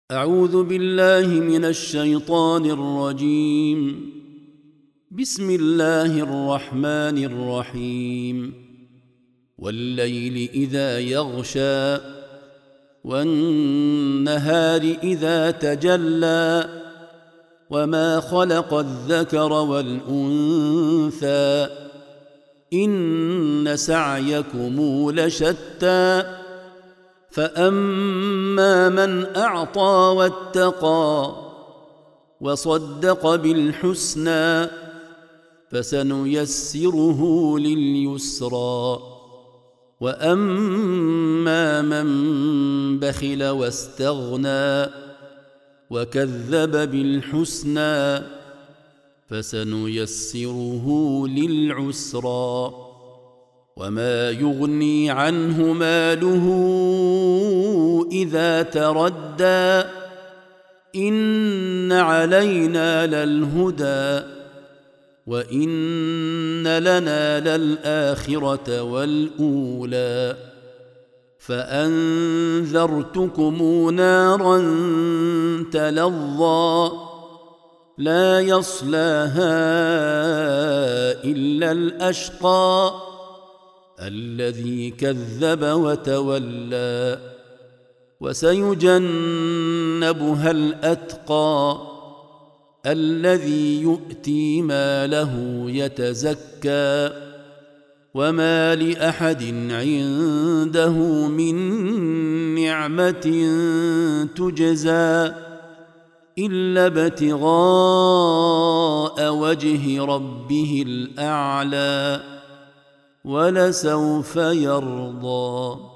أعوذ بالله من الشيطان الرجيم. بسم الله الرحمن الرحيم. والليل إذا يغشى والنهار إذا تجلى وما خلق الذكر والأنثى إن سعيكم لشتى فأما من أعطى واتقى وصدق بالحسنى فسنيسره لليسرى وأما من بخل واستغنى وكذب بالحسنى فسنيسره للعسرى وما يغني عنه ماله إذا تردى إن علينا للهدى وإن لنا للآخرة والأولى فأنذرتكم نارا تلظى لا يصلاها إلا الأشقى الذي كذب وتولى وسيجنبها الأتقى الذي يؤتي ماله يتزكى وما لأحد عنده من نعمة تجزى إلا ابتغاء وجه ربه الأعلى ولسوف يرضى.